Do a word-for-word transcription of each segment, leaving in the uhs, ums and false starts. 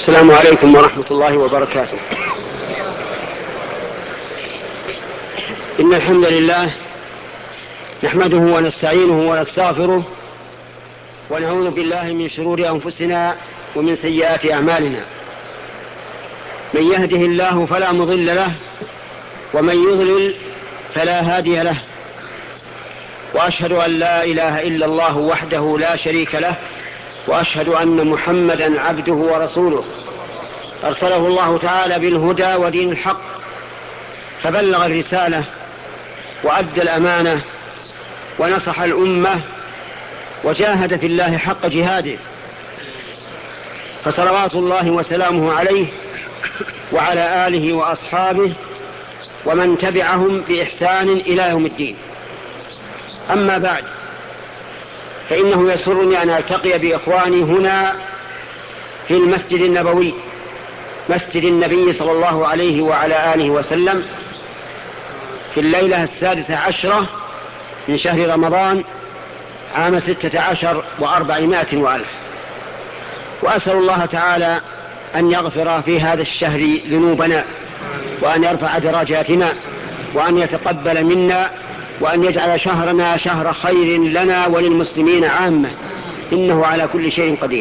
السلام عليكم ورحمة الله وبركاته. إن الحمد لله نحمده ونستعينه ونستغفره ونعوذ بالله من شرور أنفسنا ومن سيئات أعمالنا. من يهده الله فلا مضل له ومن يضلل فلا هادي له، وأشهد أن لا إله إلا الله وحده لا شريك له، وأشهد أن محمدا عبده ورسوله أرسله الله تعالى بالهدى ودين الحق، فبلغ الرسالة وأدى الأمانة ونصح الأمة وجاهد في الله حق جهاده، فصلوات الله وسلامه عليه وعلى آله وأصحابه ومن تبعهم بإحسان إلى يوم الدين. أما بعد، فإنه يسرني أن ألتقي بإخواني هنا في المسجد النبوي، مسجد النبي صلى الله عليه وعلى آله وسلم، في الليلة السادسة عشرة من شهر رمضان عام ستة عشر وأربعمائة وألف. وأسأل الله تعالى أن يغفر في هذا الشهر ذنوبنا، وأن يرفع درجاتنا، وأن يتقبل منا، وأن يجعل شهرنا شهر خير لنا وللمسلمين عامة، إنه على كل شيء قدير.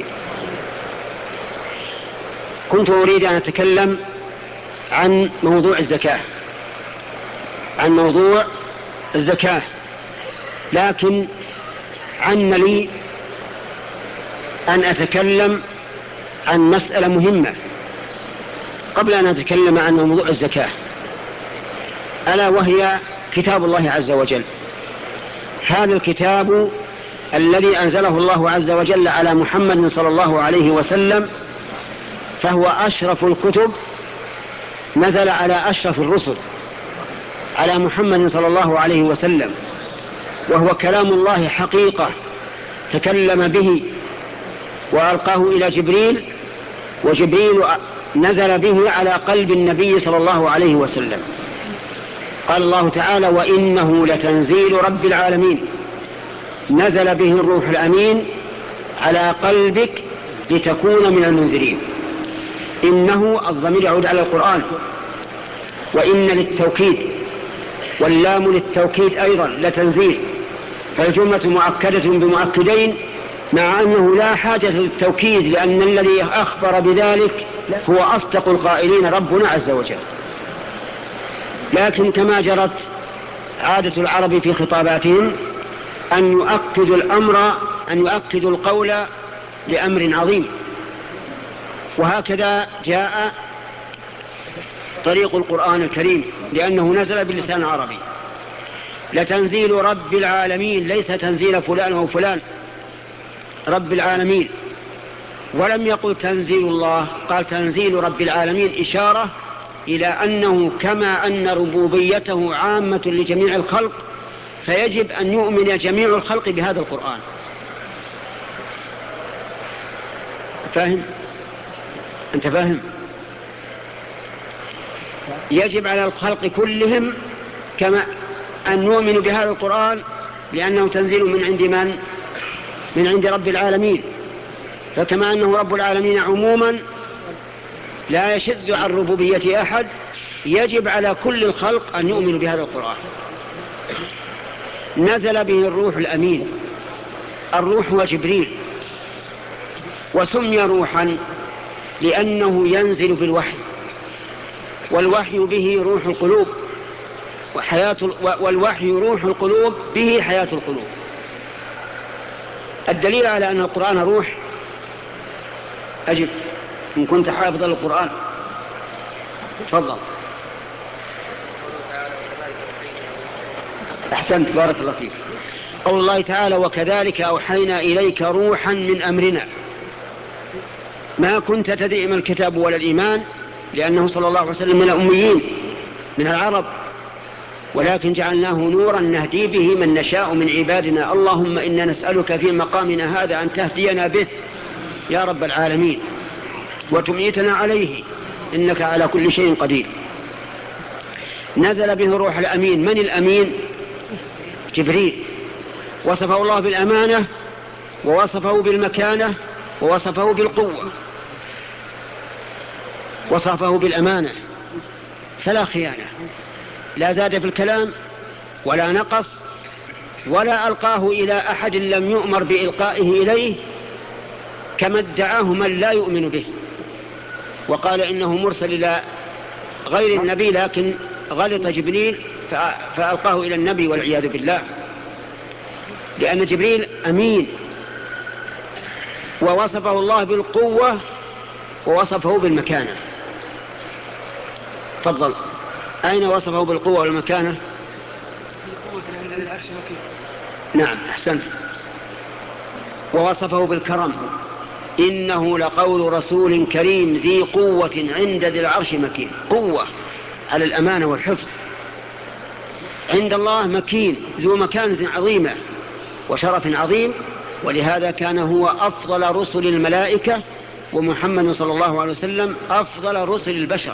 كنت أريد أن أتكلم عن موضوع الزكاة عن موضوع الزكاة لكن عن لي أن أتكلم عن مسألة مهمة قبل أن أتكلم عن موضوع الزكاة، ألا وهي كتاب الله عز وجل. هذا الكتاب الذي أنزله الله عز وجل على محمد صلى الله عليه وسلم، فهو أشرف الكتب، نزل على أشرف الرسل، على محمد صلى الله عليه وسلم، وهو كلام الله حقيقة تكلم به وألقاه إلى جبريل، وجبريل نزل به على قلب النبي صلى الله عليه وسلم. قال الله تعالى: وإنه لتنزيل رب العالمين نزل به الروح الأمين على قلبك لتكون من المنذرين. إنه الضمير يعود على القرآن، وإن للتوكيد، واللام للتوكيد أيضا لتنزيل، فالجملة مؤكدة بمؤكدين، مع أنه لا حاجة للتوكيد، لأن الذي أخبر بذلك هو أصدق القائلين ربنا عز وجل. لكن كما جرت عادة العرب في خطاباتهم أن يؤكدوا الأمر أن يؤكدوا القول لأمر عظيم، وهكذا جاء طريق القرآن الكريم، لأنه نزل باللسان العربي. لتنزيل رب العالمين، ليس تنزيل فلان أو فلان، رب العالمين. ولم يقل تنزيل الله، قال تنزيل رب العالمين، إشارة إلى أنه كما أن ربوبيته عامة لجميع الخلق، فيجب أن يؤمن جميع الخلق بهذا القرآن. فاهم؟ أنت فاهم؟ يجب على الخلق كلهم كما أن يؤمنوا بهذا القرآن، لأنه تنزيل من عند من؟ من عند رب العالمين. فكما أنه رب العالمين عموما لا يشذ عن ربوبية أحد، يجب على كل الخلق أن يؤمنوا بهذا القرآن. نزل به الروح الأمين، الروح هو جبريل، وسمي روحا لأنه ينزل بالوحي، والوحي به روح القلوب، وحياة والوحي روح القلوب، به حياة القلوب. الدليل على أن القرآن روح، أجب إن كنت حافظ القرآن، تفضل. أحسنت، بارك الله فيك. قول الله تعالى: وكذلك أوحينا إليك روحا من أمرنا. ما كنت تدري ما الكتاب ولا الإيمان، لأنه صلى الله عليه وسلم من الأميين من العرب، ولكن جعلناه نورا نهدي به من نشاء من عبادنا. اللهم إنا نسألك في مقامنا هذا أن تهدينا به يا رب العالمين، وتميتنا عليه، إنك على كل شيء قدير. نزل به الروح الأمين. من الأمين؟ جبريل. وصفه الله بالأمانة، ووصفه بالمكانة، ووصفه بالقوة. وصفه بالأمانة فلا خيانة، لا زاد في الكلام ولا نقص، ولا ألقاه إلى أحد لم يؤمر بإلقائه إليه كما ادعاه من لا يؤمن به وقال إنه مرسل إلى غير النبي، لكن غلط جبريل فألقاه إلى النبي والعياذ بالله، لأن جبريل أمين. ووصفه الله بالقوة ووصفه بالمكانة. تفضل، أين وصفه بالقوة والمكانة؟ نعم أحسنت. ووصفه بالكرم، إنه لقول رسول كريم ذي قوة عند ذي العرش مكين. قوة على الأمانة والحفظ، عند الله مكين ذو مكانة عظيمة وشرف عظيم، ولهذا كان هو أفضل رسل الملائكة، ومحمد صلى الله عليه وسلم أفضل رسل البشر.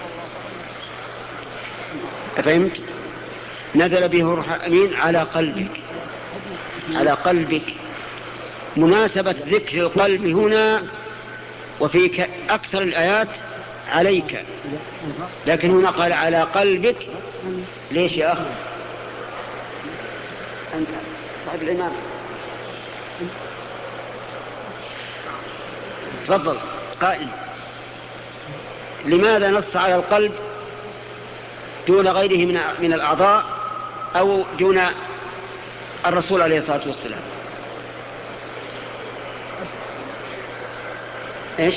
أفهمت؟ نزل به الروح الأمين على قلبك، على قلبك. مناسبة ذكر القلب هنا وفي أكثر الآيات عليك، لكن هنا قال على قلبك. ليش يا أخي أنت صاحب الإمام؟ تفضل قائل. لماذا نص على القلب دون غيره من من الأعضاء أو دون الرسول عليه الصلاة والسلام؟ إيش؟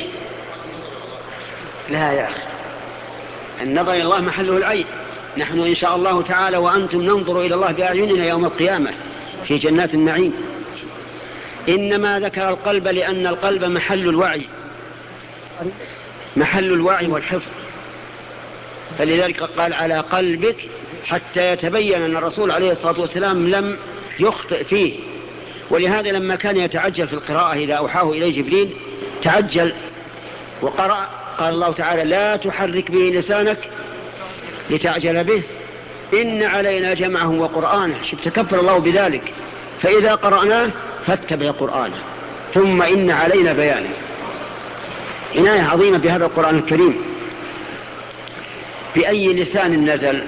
لا يا أخي، النظر إلى الله محله العين. نحن إن شاء الله تعالى وأنتم ننظر إلى الله بأعيننا يوم القيامة في جنات النعيم. إنما ذكر القلب لأن القلب محل الوعي، محل الوعي والحفظ، فلذلك قال على قلبك حتى يتبين أن الرسول عليه الصلاة والسلام لم يخطئ فيه. ولهذا لما كان يتعجل في القراءة إذا أوحاه إليه جبريل تعجل وقرأ، قال الله تعالى لا تحرك به لسانك لتعجل به إن علينا جمعه وقرآنه. شوف تكفل الله بذلك، فإذا قرأناه فاتبع قرآنه ثم إن علينا بيانه. عناية عظيمة بهذا القرآن الكريم. بأي لسان نزل؟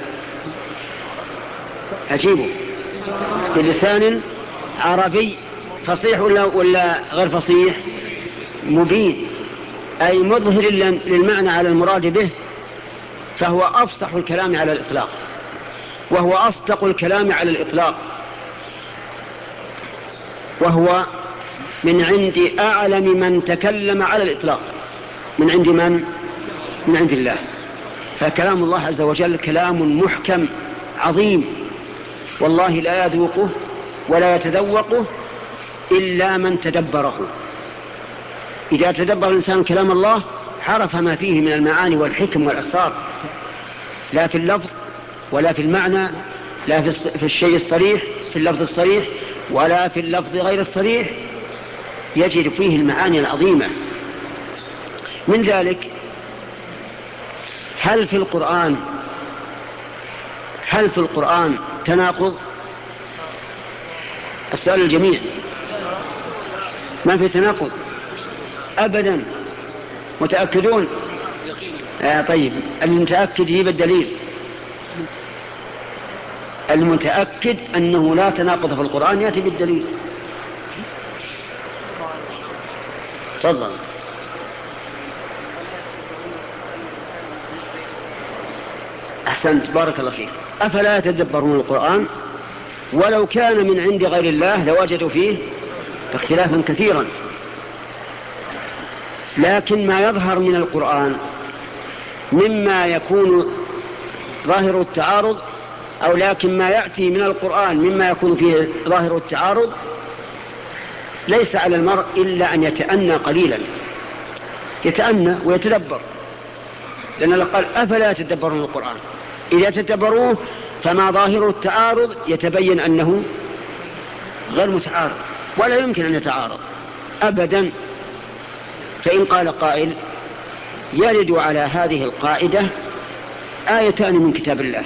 أجيبه، بلسان عربي فصيح ولا, ولا غير فصيح؟ مبين، أي مظهر للمعنى على المراد به، فهو أفصح الكلام على الإطلاق وهو أصدق الكلام على الإطلاق، وهو من عند أعلم من تكلم على الإطلاق. من عند من؟ من عند الله. فكلام الله عز وجل كلام محكم عظيم، والله لا يذوقه ولا يتذوقه إلا من تدبره. إذا تدبر الإنسان كلام الله عرف ما فيه من المعاني والحكم والأسرار، لا في اللفظ ولا في المعنى، لا في الشيء الصريح في اللفظ الصريح ولا في اللفظ غير الصريح، يجد فيه المعاني العظيمة. من ذلك هل في القرآن هل في القرآن تناقض؟ السؤال الجميع. ما في تناقض أبدا. متأكدون؟ آه طيب، المتأكد يجيب الدليل. المتأكد أنه لا تناقض في القرآن يأتي بالدليل. تفضل. أحسنت، بارك الله فيك. أفلا يتدبرون القرآن ولو كان من عند غير الله لوجدوا فيه اختلافا كثيرا. لكن ما يظهر من القرآن مما يكون ظاهر التعارض، أو لكن ما يأتي من القرآن مما يكون فيه ظاهر التعارض ليس على المرء إلا أن يتأنى قليلا، يتأنى ويتدبر، لأن الله قال أفلا يتدبرون القرآن. إذا تدبروه فما ظاهر التعارض يتبين أنه غير متعارض ولا يمكن أن يتعارض أبدا. فإن قال قائل يرد على هذه القاعدة آيتان من كتاب الله،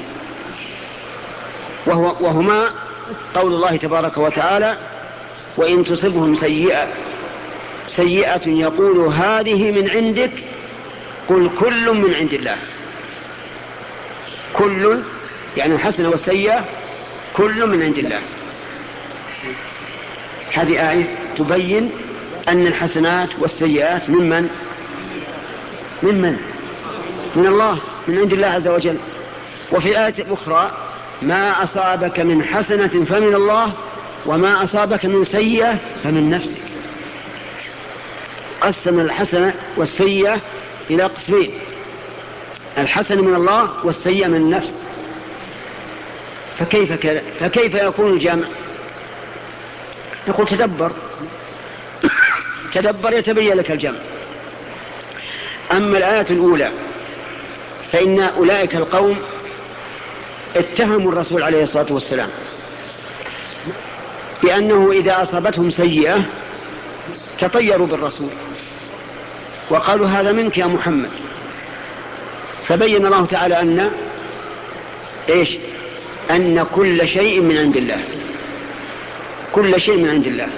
وهو وهما قول الله تبارك وتعالى وإن تصبهم سيئة سيئة يقول هذه من عندك قل كل من عند الله. كل يعني الحسنة والسيئة كل من عند الله. هذه آية تبين أن الحسنات والسيئات ممن ممن من الله، من عند الله عز وجل. وفي آية أخرى ما أصابك من حسنة فمن الله وما أصابك من سيئة فمن نفسك. قسم الحسنة والسيئة إلى قسمين: الحسنة من الله والسيئة من النفس. فكيف كذا؟ فكيف يكون الجمع؟ نقول تدبر تدبر يتبين لك الجمع. أما الآية الأولى فإن أولئك القوم اتهموا الرسول عليه الصلاة والسلام بأنه إذا أصابتهم سيئة تطيروا بالرسول وقالوا هذا منك يا محمد. فبين الله تعالى أن إيش؟ أن كل شيء من عند الله، كل شيء من عند الله.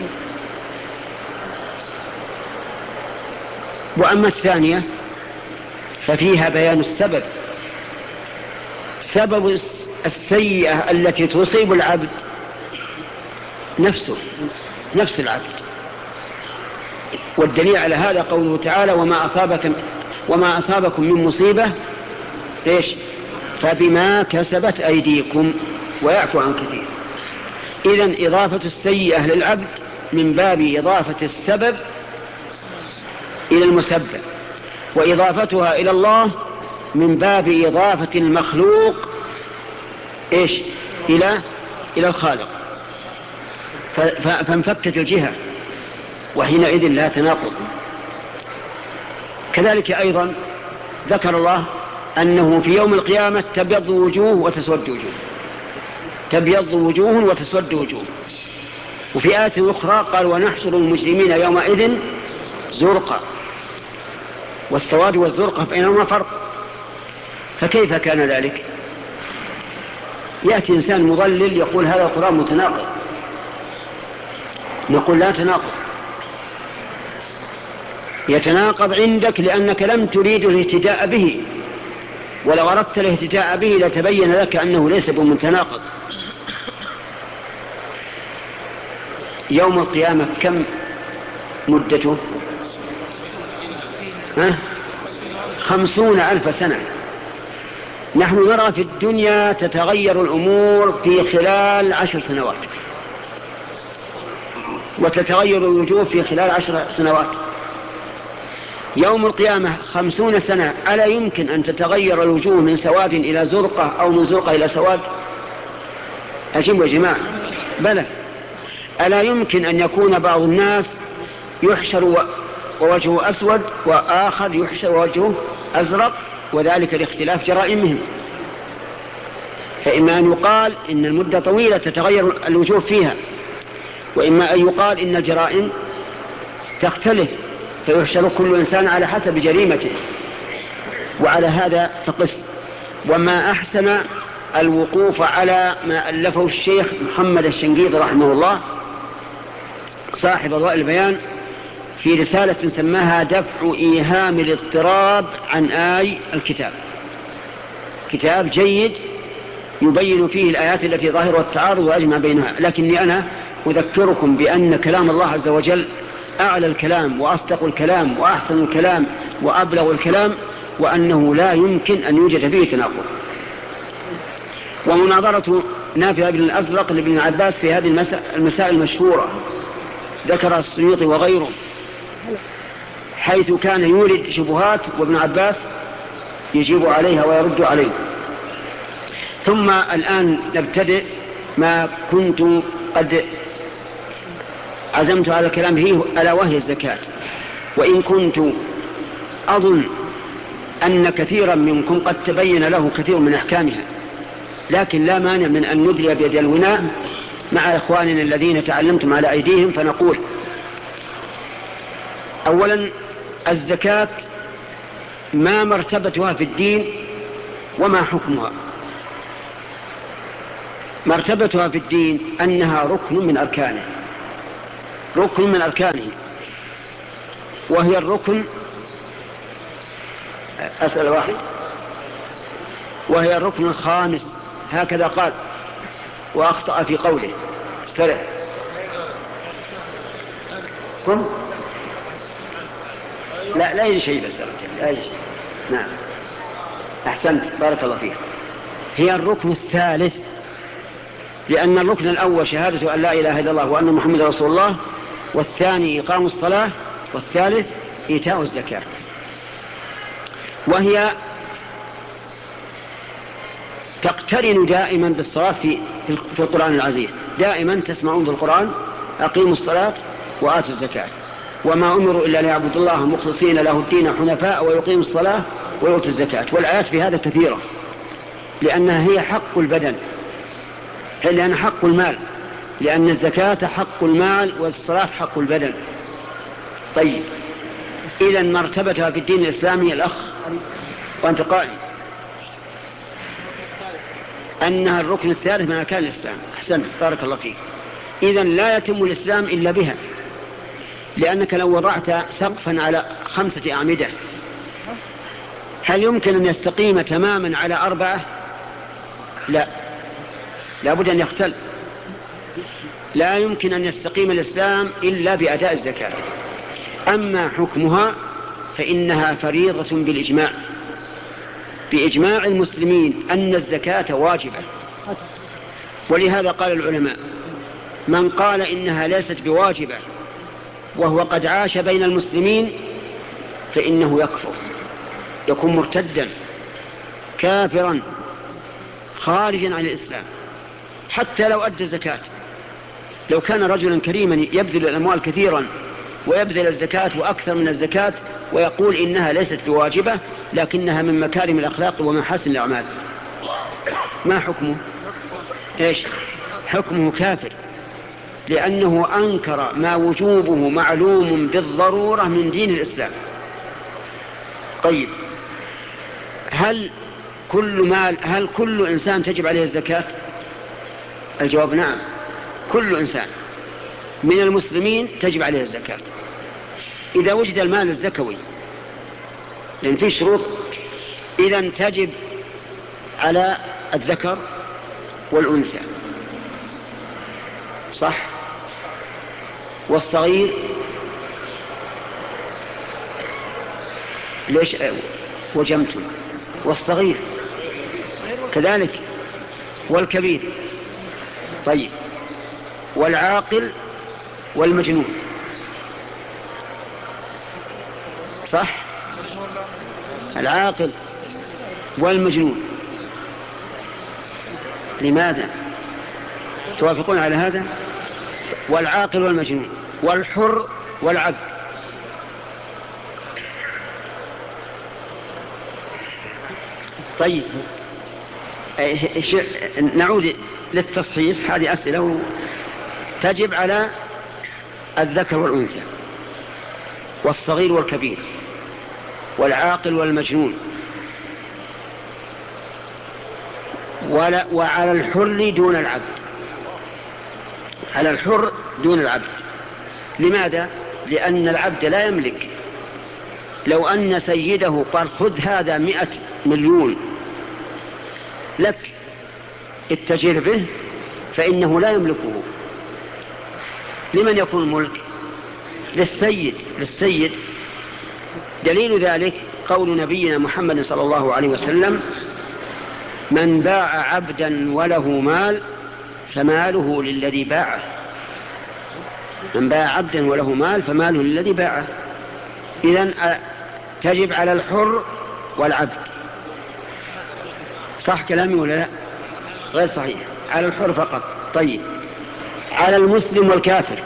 وأما الثانية ففيها بيان السبب، سبب السيئة التي تصيب العبد نفسه، نفس العبد. والدليل على هذا قوله تعالى وما أصابك وما أصابكم من مصيبة إيش؟ فبما كسبت أيديكم ويعفو عن كثير. إذن إضافة السيئة للعبد من باب إضافة السبب إلى المسبب، وإضافتها إلى الله من باب إضافة المخلوق إيش؟ إلى إلى الخالق. فانفكت الجهة وحينئذ لا تناقض. كذلك أيضا ذكر الله أنه في يوم القيامة تبيض وجوه وتسود وجوه، تبيض وجوه وتسود وجوه. وفي آية أخرى قال ونحشر المجرمين يومئذ زرقا، والسواد والزرقة بينهما فرق. فكيف كان ذلك؟ يأتي إنسان مضلل يقول هذا القرآن متناقض، نقول لا تناقض، يتناقض عندك لأنك لم تريد الاهتداء به، ولو أردت الاهتداء به لتبين لك أنه ليس بمتناقض. يوم القيامة كم مدته؟ ها؟ خمسون ألف سنة. نحن نرى في الدنيا تتغير الأمور في خلال عشر سنوات، وتتغير الوجوه في خلال عشر سنوات. يوم القيامة خمسون سنة، ألا يمكن أن تتغير الوجوه من سواد إلى زرقة أو من زرقة إلى سواد؟ أجيب يا جماعة، بلى. ألا يمكن أن يكون بعض الناس يحشر ووجهه أسود وآخر يحشر ووجهه أزرق، وذلك لاختلاف جرائمهم. فإما أن يقال إن المدة طويلة تتغير الوجوه فيها، وإما أن يقال إن الجرائم تختلف فيحشر كل إنسان على حسب جريمته. وعلى هذا فقس. وما أحسن الوقوف على ما ألفه الشيخ محمد الشنقيطي رحمه الله صاحب أضواء البيان في رسالة سماها دفع إيهام الاضطراب عن آي الكتاب. كتاب جيد يبين فيه الآيات التي ظاهرها التعارض وأجمع بينها. لكني أنا أذكركم بأن كلام الله عز وجل أعلى الكلام وأصدق الكلام وأحسن الكلام وأبلغ الكلام، وأنه لا يمكن أن يوجد فيه تناقض. ومناظرة نافع بن الأزرق لابن عباس في هذه المسائل المشهورة ذكر السيوطي وغيره، حيث كان يورد شبهات وابن عباس يجيب عليها ويرد عليه. ثم الآن نبتدئ ما كنت قد عزمت على الكلام فيه، ألا وهي الزكاة. وإن كنت أظن أن كثيرا منكم قد تبين له كثير من أحكامها، لكن لا مانع من أن ندلي بيد الولاء مع إخواننا الذين تعلمتم على أيديهم. فنقول أولا الزكاة ما مرتبتها في الدين وما حكمها. مرتبتها في الدين أنها ركن من أركانه، ركن من أركانه، وهي الركن أسأل واحد. وهي الركن الخامس هكذا قال، وأخطأ في قوله. استرع كم؟ لا لا يجي شيء بس لا يجي. نعم أحسنت بارك الله فيك. هي الركن الثالث، لأن الركن الأول شهادة أن لا إله إلا الله وأن محمد رسول الله، والثاني إقام الصلاة، والثالث إيتاء الزكاة. وهي تقترن دائما بالصلاة في في القرآن العزيز، دائما تسمعون في القرآن أقيموا الصلاة وآتوا الزكاة، وما أمروا إلا ليعبدوا الله مخلصين له الدين حنفاء ويقيموا الصلاة ويؤتوا الزكاة. والآيات في هذا كثيرة، لأنها هي حق البدن، لأنها حق المال، لأن الزكاة حق المال والصلاة حق البدن. طيب إذن مرتبتها في الدين الإسلامي الأخ وأنت قائل أنها الركن الثالث من أركان الإسلام. أحسنت بارك الله فيك. إذن لا يتم الإسلام إلا بها، لأنك لو وضعت سقفا على خمسة أعمدة هل يمكن أن يستقيم تماما على أربعة؟ لا، لابد أن يختل. لا يمكن أن يستقيم الإسلام إلا بأداء الزكاة. أما حكمها فإنها فريضة بالإجماع، بإجماع المسلمين أن الزكاة واجبة. ولهذا قال العلماء من قال إنها ليست بواجبة وهو قد عاش بين المسلمين فإنه يكفر، يكون مرتدا كافرا خارجا عن الإسلام حتى لو أدى الزكاة. لو كان رجلا كريما يبذل الأموال كثيرا ويبذل الزكاة وأكثر من الزكاة ويقول إنها ليست بواجبة لكنها من مكارم الأخلاق ومحاسن الأعمال، ما حكمه؟ إيش حكمه؟ كافر، لأنه أنكر ما وجوبه معلوم بالضرورة من دين الإسلام. طيب هل كل مال هل كل إنسان تجب عليه الزكاة؟ الجواب نعم، كل إنسان من المسلمين تجب عليه الزكاة إذا وجد المال الزكوي، لأن فيه شروط. إذن تجب على الذكر والأنثى، صح؟ والصغير ليش وجمتم؟ والصغير كذلك، والكبير. طيب والعاقل والمجنون، صح؟ العاقل والمجنون. لماذا توافقون على هذا؟ والعاقل والمجنون والحر والعبد. طيب نعود للتصحيح، هذه أسئلة. تجب على الذكر والأنثى والصغير والكبير والعاقل والمجنون، وعلى الحر دون العبد، على الحر دون العبد. لماذا؟ لأن العبد لا يملك. لو أن سيده قال خذ هذا مئة مليون لك اتجر به فإنه لا يملكه. لمن يكون الملك؟ للسيد للسيد دليل ذلك قول نبينا محمد صلى الله عليه وسلم من باع عبدا وله مال فماله للذي باعه. من باع عبدا وله مال فماله للذي باعه. إذن تجب على الحر والعبد، صح كلامي ولا لا؟ غير صحيح، على الحر فقط. طيب على المسلم والكافر؟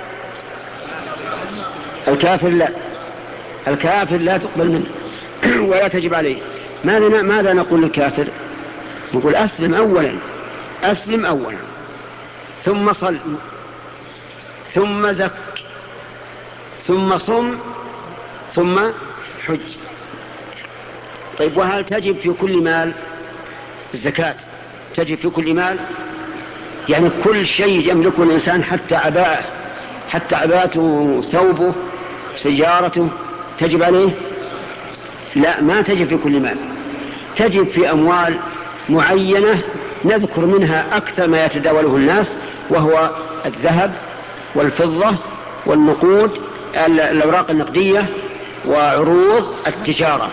الكافر لا، الكافر لا تقبل منه ولا تجب عليه. ماذا ماذا نقول للكافر؟ نقول أسلم أولا، أسلم أولا ثم صل ثم زك ثم صم ثم حج. طيب وهل تجب في كل مال الزكاة؟ تجب في كل مال، يعني كل شيء يملكه الإنسان، حتى عباءه، حتى عباءته، ثوبه، سيارته، تجب عليه؟ لا، ما تجب في كل مال، تجب في أموال معينة نذكر منها أكثر ما يتداوله الناس، وهو الذهب والفضة والنقود، الأوراق النقدية وعروض التجارة.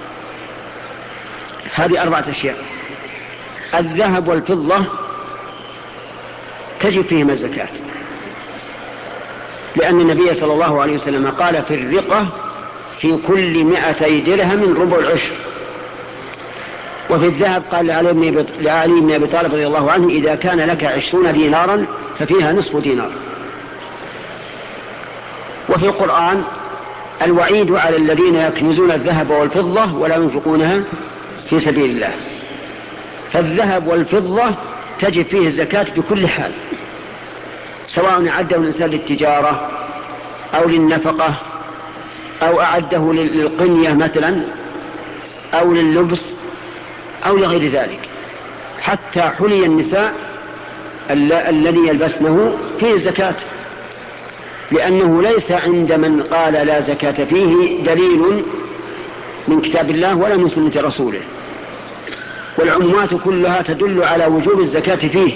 هذه أربعة أشياء. الذهب والفضة تجب فيهما الزكاة، لأن النبي صلى الله عليه وسلم قال في الرقة في كل مائتي درهم ربع العشر. وفي الذهب قال لعلي بن أبي طالب رضي الله عنه إذا كان لك عشرون دينارا ففيها نصف دينار. وفي القرآن الوعيد على الذين يكنزون الذهب والفضة ولا ينفقونها في سبيل الله. فالذهب والفضة تجب فيه الزكاة بكل حال، سواء أعده الإنسان للتجارة أو للنفقة أو أعده للقنية مثلا أو لللبس أو لغير ذلك. حتى حلي النساء الذي يلبسنه فيه الزكاة، لأنه ليس عند من قال لا زكاة فيه دليل من كتاب الله ولا من سنة رسوله، والعمومات كلها تدل على وجوب الزكاة فيه.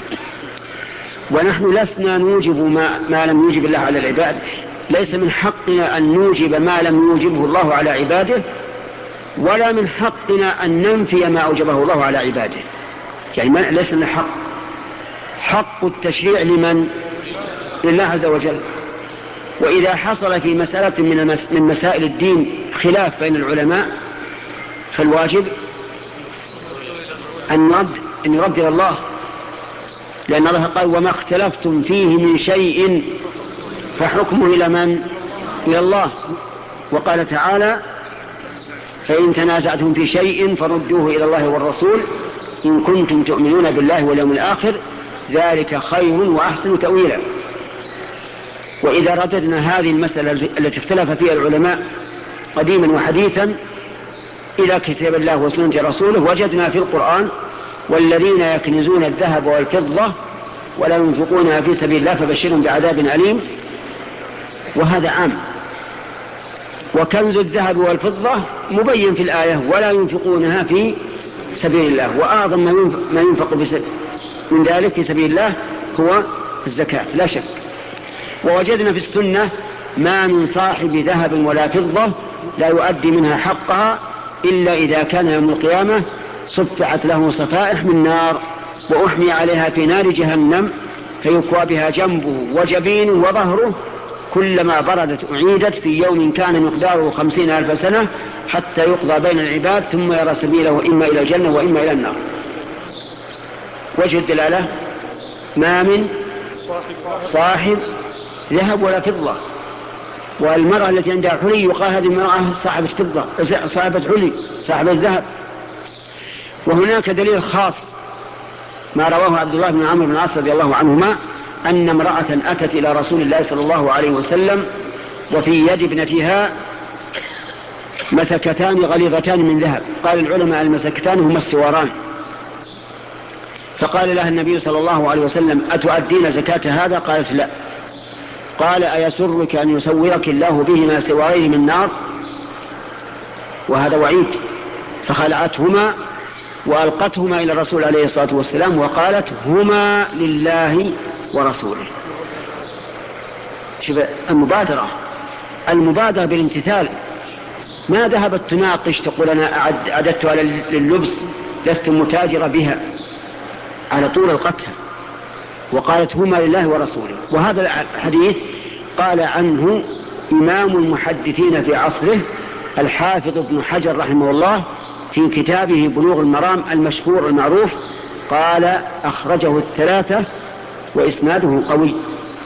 ونحن لسنا نوجب ما, ما لم يوجب الله على العباد، ليس من حقنا أن نوجب ما لم يوجبه الله على عباده، ولا من حقنا أن ننفي ما أوجبه الله على عباده. يعني ما ليس لنا حق. حق التشريع لمن؟ لله عز وجل. وإذا حصل في مسألة من مسائل الدين خلاف بين العلماء فالواجب أن يرد, أن يرد إلى الله، لأن الله قال وما اختلفتم فيه من شيء فحكمه إلى من؟ إلى الله. وقال تعالى فإن تنازعتم في شيء فردوه إلى الله والرسول إن كنتم تؤمنون بالله واليوم الآخر ذلك خير وأحسن تأويلا. وإذا رددنا هذه المسألة التي اختلف فيها العلماء قديما وحديثا إلى كتاب الله وسنة رسوله وجدنا في القرآن والذين يكنزون الذهب والفضة ولا ينفقونها في سبيل الله فبشرهم بعذاب أليم، وهذا عام. وكنز الذهب والفضة مبين في الآية ولا ينفقونها في سبيل الله، وأعظم ما ينفق من ذلك في سبيل الله هو الزكاة لا شك. ووجدنا في السنة ما من صاحب ذهب ولا فضة لا يؤدي منها حقها إلا إذا كان يوم القيامة صفعت له صفائح من نار وأحمي عليها في نار جهنم فيكوى بها جنبه وجبينه وظهره كلما بردت أعيدت في يوم كان مقداره خمسين ألف سنة حتى يقضى بين العباد ثم يرى سبيله إما إلى الجنة وإما إلى النار. وجه الدلالة ما من صاحب ذهب ولا فضة. والمرأة التي عندها حلي يقال هذه المرأة صاحبة فضة صاحبة حلي صاحبة ذهب. وهناك دليل خاص ما رواه عبد الله بن عمرو بن العاص رضي الله عنهما أن امرأة أتت إلى رسول الله صلى الله عليه وسلم وفي يد ابنتها مسكتان غليظتان من ذهب. قال العلماء المسكتان هما السواران. فقال لها النبي صلى الله عليه وسلم أتؤدين زكاة هذا؟ قالت لا. قال أيسرك أن يسورك الله بهما سوارين من نار؟ وهذا وعيد. فخلعتهما وألقتهما إلى الرسول عليه الصلاة والسلام وقالت هما لله ورسوله. شوف المبادرة المبادرة بالامتثال، ما ذهبت تناقش تقول أنا أعددتها لللبس لست متاجرة بها، على طول القتها وقالت هما لله ورسوله. وهذا الحديث قال عنه إمام المحدثين في عصره الحافظ ابن حجر رحمه الله في كتابه بلوغ المرام المشهور المعروف، قال أخرجه الثلاثة وإسناده قوي.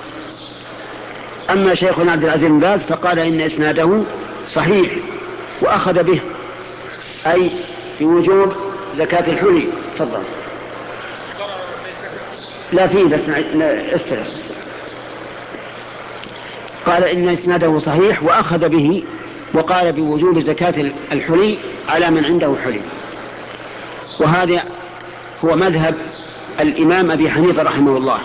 أما شيخنا عبد العزيز بن باز فقال إن إسناده صحيح وأخذ به، أي في وجوب زكاة الحلي. تفضل. لا فيه بس استرى. قال إن إسناده صحيح وأخذ به وقال بوجوب زكاة الحلي على من عنده حلي. وهذا هو مذهب الإمام أبي حنيفة رحمه الله،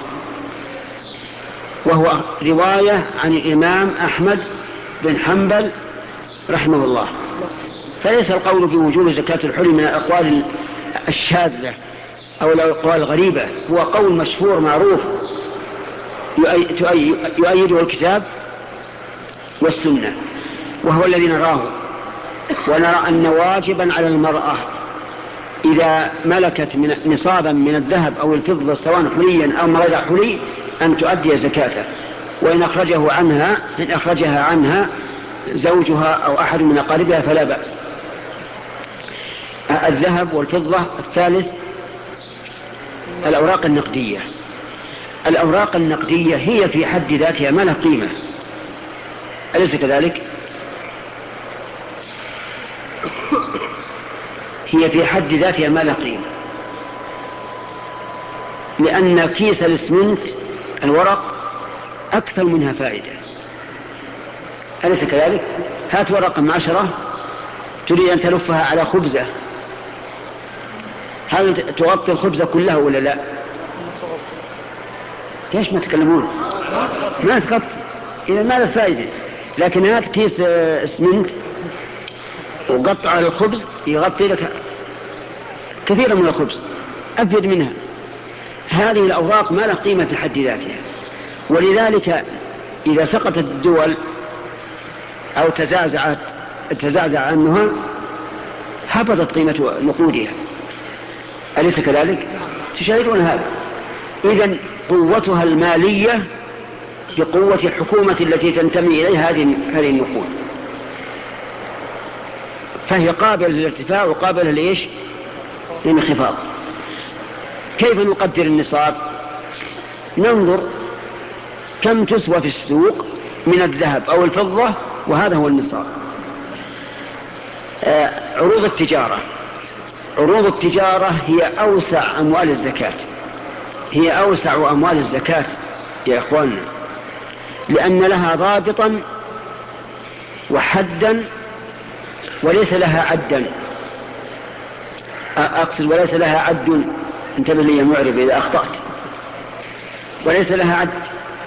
وهو رواية عن الإمام أحمد بن حنبل رحمه الله. فليس القول بوجوب زكاة الحلي من الأقوال الشاذة أو الأقوال الغريبة، هو قول مشهور معروف يؤيده الكتاب والسنة، وهو الذي نراه. ونرى أن واجبا على المرأة إذا ملكت من نصابا من الذهب أو الفضة سواء حليا أو ما غير حلي أن تؤدي زكاته، وإن أخرجه عنها إن أخرجها عنها زوجها أو أحد من أقاربها فلا بأس. الذهب والفضة. الثالث الأوراق النقدية. الأوراق النقدية هي في حد ذاتها ما لها قيمة، أليس كذلك؟ هي في حد ذاتها ما لها قيمة، لأن كيس الإسمنت الورق أكثر منها فائدة، أليس كذلك؟ هات ورقة معشرة تريد أن تلفها على خبزة، هل تغطي الخبزة كلها ولا لا؟ ليش ما تكلمون؟ ما تغطي، إذا ما له فائدة. لكن هات كيس اسمنت وقطع على الخبز يغطي لك كثيرا من الخبز، أفيد منها. هذه الأوراق ما لها قيمة في حد ذاتها، ولذلك إذا سقطت الدول أو تزعزعت تزعزع عنها هبطت قيمة نقودها، أليس كذلك؟ تشاهدون هذا. إذن قوتها المالية بقوة الحكومة التي تنتمي إليها هذه النقود، فهي قابلة للارتفاع وقابلة لإيش؟ للانخفاض. كيف نقدر النصاب؟ ننظر كم تسوى في السوق من الذهب أو الفضة، وهذا هو النصاب. آه عروض التجارة. عروض التجارة هي أوسع أموال الزكاة، هي أوسع أموال الزكاة يا إخواننا، لأن لها ضابطا وحدا وليس لها عدا. أقصد وليس لها عد، انتبه لي يا معرب إذا أخطأت، وليس لها عد.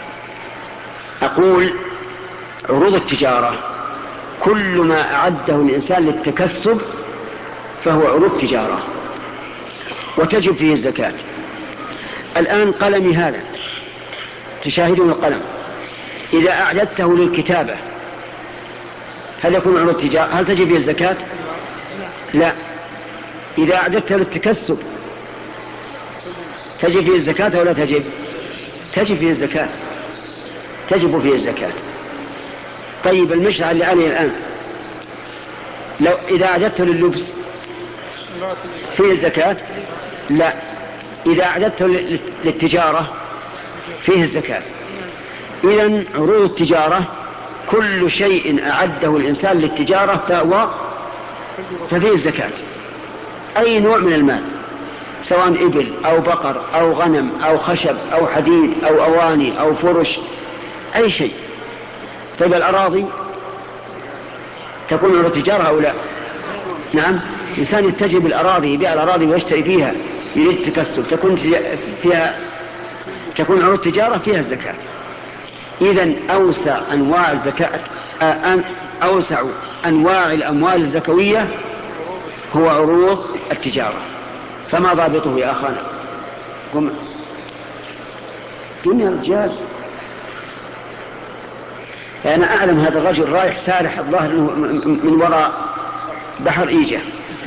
أقول عروض التجارة كل ما أعده الإنسان للتكسب فهو عروض تجارة وتجب فيه الزكاة. الآن قلمي هذا تشاهدون القلم، إذا أعددته للكتابة هل يكون عروض تجارة؟ هل تجب فيه الزكاة؟ لا. إذا أعددته للتكسب تجب فيه الزكاة ولا تجب؟ تجب فيه الزكاة، تجب فيه الزكاة. طيب المشرع اللي عليه الآن لو إذا أعددته لللبس فيه الزكاة؟ لا. إذا أعددته للتجارة فيه الزكاة. إذن عروض التجارة كل شيء أعده الإنسان للتجارة فهو ففيه الزكاة، أي نوع من المال، سواء إبل أو بقر أو غنم أو خشب أو حديد أو أواني أو فرش، أي شيء. طيب الأراضي تكون عروض تجارة أو لا؟ نعم. إنسان يتجه بالأراضي، يبيع الأراضي ويشتري فيها يريد تكسب، تكون فيها تكون عروض تجارة فيها الزكاة. إذن أوسع أنواع الزكاة أوسع أنواع الأموال الزكوية هو عروض التجارة. فما ضابطه يا أخانا؟ قم قم يا رجال. أنا أعلم هذا الرجل رايح سارح الظاهر من وراء بحر إيجا.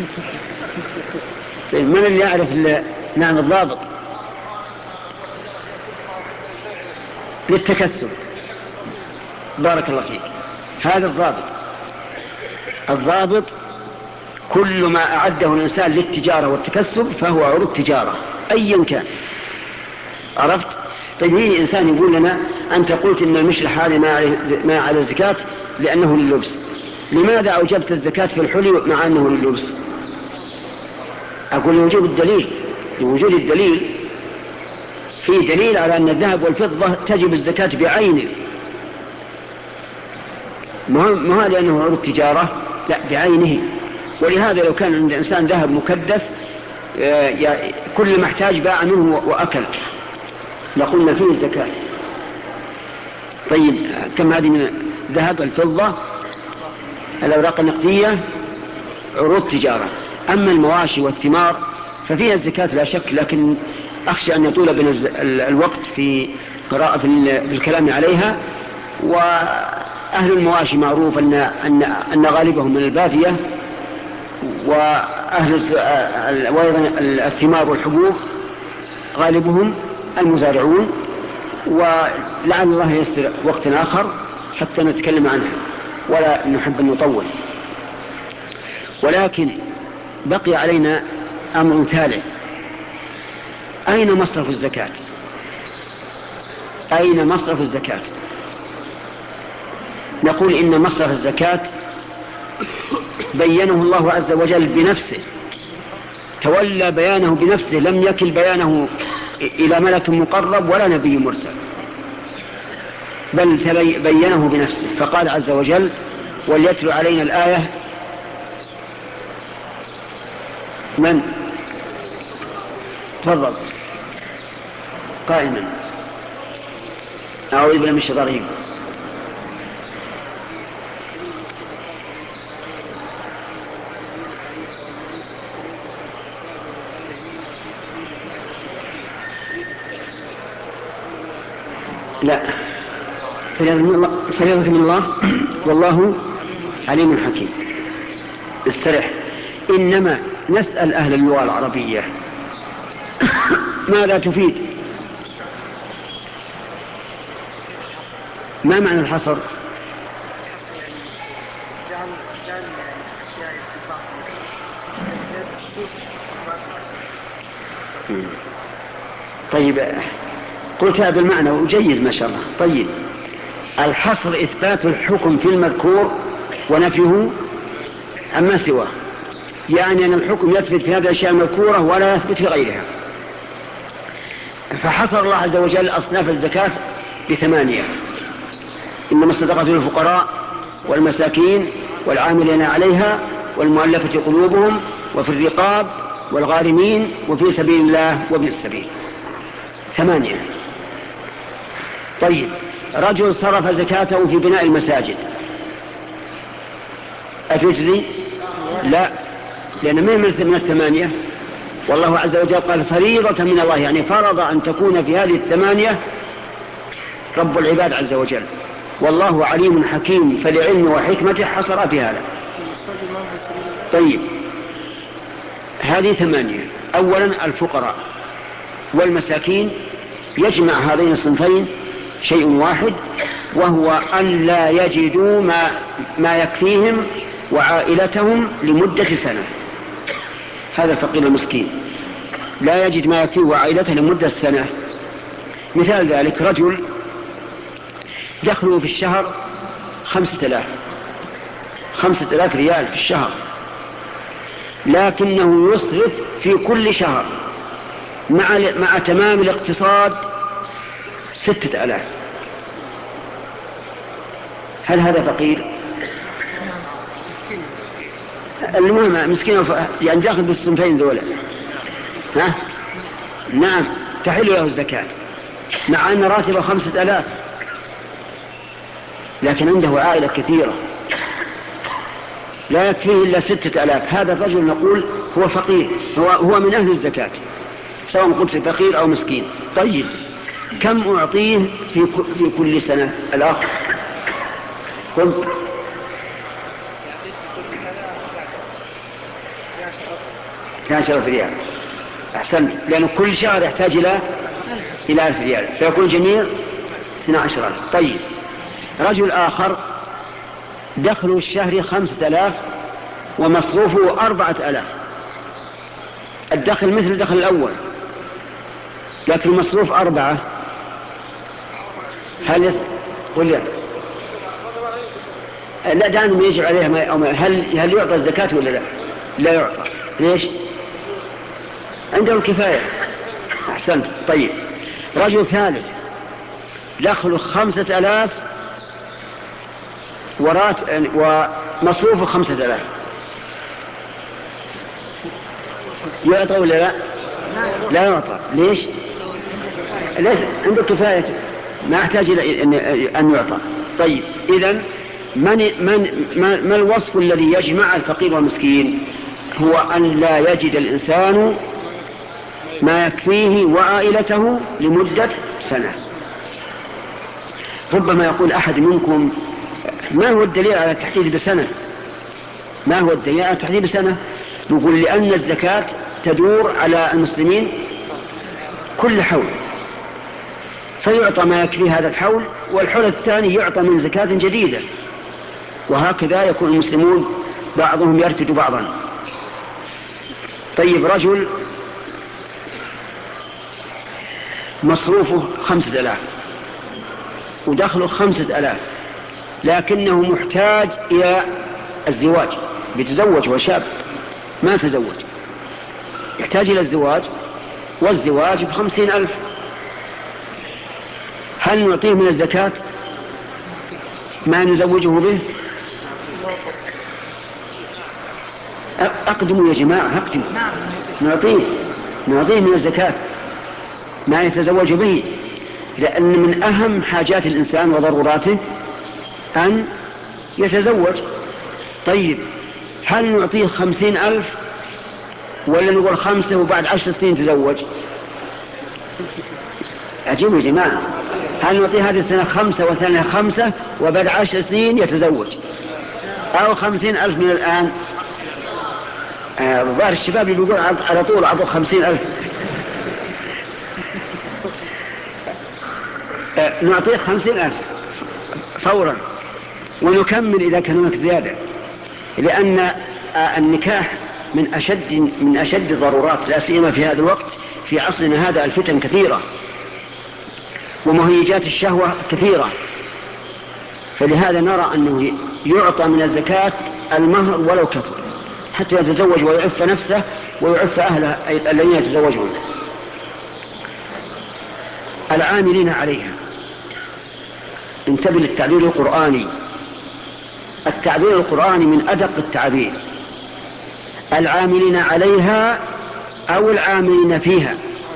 طيب من اللي يعرف نعم الضابط للتكسب؟ بارك الله فيك. هذا الضابط. الضابط كل ما أعده الإنسان للتجارة والتكسب فهو عروض تجارة أيا كان. عرفت؟ طيب هي إنسان يقول لنا أنت قلت إن المشلح هذه ما على الزكاة لأنه لللبس، لماذا أوجبت الزكاة في الحلي مع أنه لللبس؟ أقول لوجود الدليل، لوجود الدليل في دليل على أن الذهب والفضة تجب الزكاة بعينه، ما هو لأنه عروض تجارة، لا بعينه. ولهذا لو كان عند إنسان ذهب مكدس كل ما احتاج باع منه وأكل لقلنا فيه الزكاة. طيب كم هذه من ذهب الفضة الأوراق النقدية؟ عروض تجارة. أما المواشي والثمار ففيها الزكاة لا شك، لكن أخشى أن يطول بنا الوقت في قراءة في الكلام عليها. وأهل المواشي معروف أن, أن, أن غالبهم من البادية، وأهل وأيضا الثمار والحبوب غالبهم المزارعون، ولعل الله يستر وقت آخر حتى نتكلم عنها ولا نحب أن نطول. ولكن بقي علينا أمر ثالث: أين مصرف الزكاة؟ أين مصرف الزكاة؟ نقول إن مصرف الزكاة بينه الله عز وجل بنفسه، تولى بيانه بنفسه، لم يكل بيانه إلى ملك مقرب ولا نبي مرسل، بل بينه بنفسه. فقال عز وجل: وليتلو علينا الآية. من؟ تفضل قائما. أعوذ بالله من الشيطان الرجيم. لا، فريضة من الله والله عليم حكيم. استرح. إنما نسأل أهل اللغة العربية ماذا تفيد؟ ما معنى الحصر؟ طيب، قلت هذا المعنى وجيد ما شاء الله. طيب، الحصر إثبات الحكم في المذكور ونفيه عما سواه، يعني أن الحكم يثبت في هذه الأشياء المذكورة ولا يثبت في غيرها. فحصر الله عز وجل أصناف الزكاة بثمانية: إنما الصدقات للفقراء والمساكين والعاملين عليها والمؤلفة قلوبهم وفي الرقاب والغارمين وفي سبيل الله وابن السبيل. ثمانية. طيب، رجل صرف زكاته في بناء المساجد أتجزي؟ لا، لأن ما يمثل من الثمانية. والله عز وجل قال: فريضة من الله، يعني فرض أن تكون في هذه الثمانية رب العباد عز وجل. والله عليم حكيم، فلعلم وحكمته حصر في هذا. طيب، هذه ثمانية. أولا الفقراء والمساكين، يجمع هذين الصنفين شيء واحد، وهو أن لا يجدوا ما, ما يكفيهم وعائلتهم لمدة سنة. هذا الفقير المسكين لا يجد ما يكفيه وعائلته لمدة سنة. مثال ذلك: رجل دخله في الشهر خمسة آلاف خمسة آلاف ريال في الشهر، لكنه يصرف في كل شهر مع, مع تمام الاقتصاد ستة آلاف. هل هذا فقير؟ المهم مسكين، يعني داخل بالصنفين ذولا. ها؟ نعم، تحل له الزكاة مع أن راتبه خمسة آلاف، لكن عنده عائلة كثيرة لا يكفيه إلا ستة آلاف. هذا الرجل نقول هو فقير، هو, هو من أهل الزكاة، سواء قلت فقير أو مسكين. طيب، كم أعطيه في, في كل سنة؟ الأخ قل. عشرة ريال. أحسنت، لأن كل شهر يحتاج إلى إلى ألف ريال، فيكون جميع اثنى عشر ألف. طيب، رجل آخر دخله الشهري خمسة آلاف ومصروفه أربعة آلاف. الدخل مثل الدخل الأول، لكن المصروف أربعة. هل يس... قل لي. لا، دعنا يجب عليها ما... هل هل يعطى الزكاة ولا لا؟ لا يعطى. ليش؟ عنده الكفاية. أحسنت. طيب، رجل ثالث دخله خمسة آلاف ورات ومصروفه خمسة آلاف، يعطى ولا لا؟ لا يعطى. ليش؟ ليش؟ عنده كفاية، ما يحتاج إلى أن يعطى. طيب، إذن من من ما, ما الوصف الذي يجمع الفقير والمسكين؟ هو أن لا يجد الإنسان ما يكفيه وعائلته لمدة سنة. ربما يقول أحد منكم: ما هو الدليل على التحديد بسنة؟ ما هو الدليل على التحديد بسنة؟ نقول: لأن الزكاة تدور على المسلمين كل حول، فيعطى ما يكفي هذا الحول، والحول الثاني يعطى من زكاة جديدة، وهكذا يكون المسلمون بعضهم يرتد بعضا. طيب، رجل مصروفه خمسة آلاف ودخله خمسة آلاف، لكنه محتاج إلى الزواج، بيتزوج وشاب ما تزوج، يحتاج إلى الزواج، والزواج بخمسين ألف. هل نعطيه من الزكاة ما نزوجه به؟ أقدموا يا جماعة، أقدموا. نعطيه نعطيه من الزكاة ما يتزوج به، لأن من أهم حاجات الإنسان وضروراته أن يتزوج. طيب، هل نعطيه خمسين ألف ولا نقول خمسة وبعد عشر سنين تزوج؟ عجيب يا جماعة. هل نعطيه هذه السنة خمسة وثانية خمسة وبعد عشر سنين يتزوج، أو خمسين ألف من الآن؟ الظاهر الشباب اللي بيقول على طول أعطوا خمسين ألف. نعطيه خمسين ألف فورا ونكمل إذا كان هناك زيادة، لأن النكاح من أشد من أشد الضرورات، لا سيما في هذا الوقت في عصرنا هذا. الفتن كثيرة ومهيجات الشهوة كثيرة، فلهذا نرى أنه يعطى من الزكاة المهر ولو كثر، حتى يتزوج ويعف نفسه ويعف أهله الذين يتزوجون. العاملين عليها، انتبه للتعبير القرآني. التعبير القرآني من أدق التعبير. العاملين عليها أو العاملين فيها،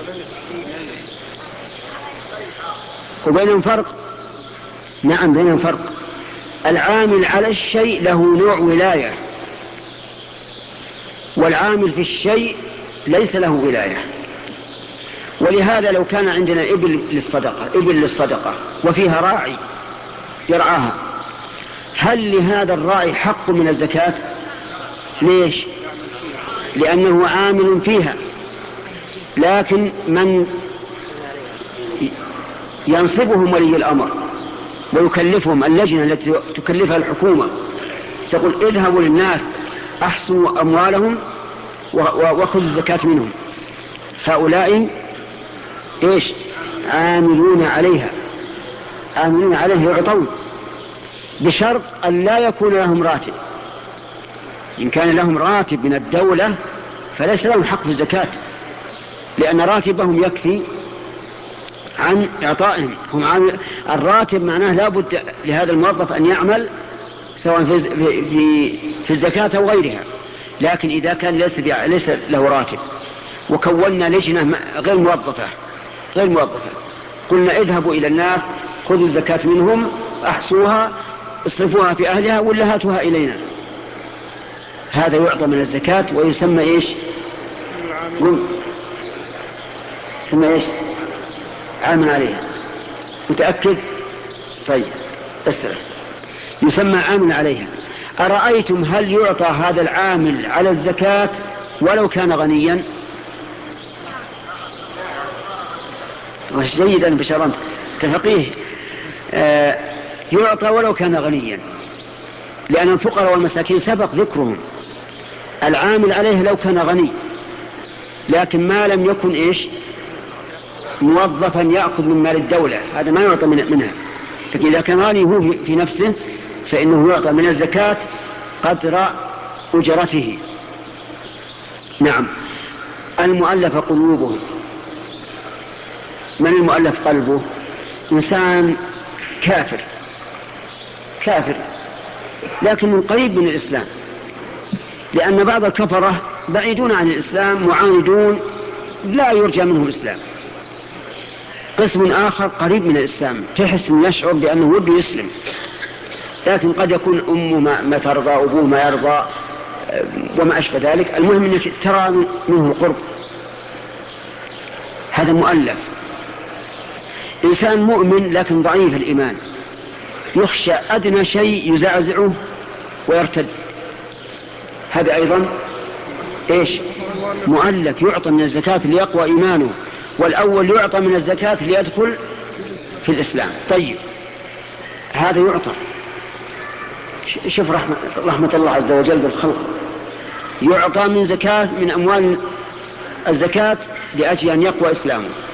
وبينهم فرق. نعم، بينهم فرق. العامل على الشيء له نوع ولاية، والعامل في الشيء ليس له ولاية. ولهذا لو كان عندنا إبل للصدقة إبل للصدقة وفيها راعي يرعاها، هل لهذا الراعي حق من الزكاة؟ ليش؟ لأنه عامل فيها، لكن من ينصبهم ولي الأمر ويكلفهم، اللجنة التي تكلفها الحكومة تقول: اذهبوا للناس أحصوا أموالهم وخذوا الزكاة منهم، هؤلاء إيش؟ عاملون عليها. عاملون عليها يعطون، بشرط أن لا يكون لهم راتب. إن كان لهم راتب من الدولة فليس لهم حق في الزكاة، لأن راتبهم يكفي عن إعطائهم. هم عامل الراتب معناه لابد لهذا الموظف أن يعمل سواء في, في, في الزكاة أو غيرها، لكن إذا كان ليس, ليس له راتب وكونا لجنة غير موظفة غير موظفة قلنا: اذهبوا إلى الناس خذوا الزكاة منهم، أحصوها، اصرفوها في أهلها ولا هاتوها إلينا، هذا يعطى من الزكاة ويسمى إيش؟ يسمى إيش؟ عامل عليها. متأكد؟ طيب، اسرع. يسمى عامل عليها. أرأيتم هل يعطى هذا العامل على الزكاة ولو كان غنيا؟ وش جيدا بشرنت تفقيه. آه يعطى ولو كان غنيا، لأن الفقراء والمساكين سبق ذكرهم. العامل عليه لو كان غني، لكن ما لم يكن إيش؟ موظفا يأخذ من مال الدولة، هذا ما يعطى منها. لكن إذا كان غني هو في نفسه فإنه يعطى من الزكاة قدر أجرته. نعم. المؤلف قلوبهم. من المؤلف قلبه؟ إنسان كافر كافر لكن من قريب من الإسلام، لأن بعض الكفرة بعيدون عن الإسلام معاندون لا يرجى منه الإسلام. قسم آخر قريب من الإسلام، تحس أن يشعر بأنه وده يسلم، لكن قد يكون أمه ما, ما ترضى، أبوه ما يرضى، وما أشبه ذلك. المهم أنك ترى منه القرب. هذا مؤلف. إنسان مؤمن لكن ضعيف الإيمان، يخشى أدنى شيء يزعزعه ويرتد، هذا أيضا إيش؟ مؤلف، يعطى من الزكاة ليقوى إيمانه، والأول يعطى من الزكاة ليدخل في الإسلام. طيب هذا يعطى. شوف رحمة, رحمة الله عز وجل بالخلق، يعطى من زكاة من أموال الزكاة لأجل أن يقوى إسلامه.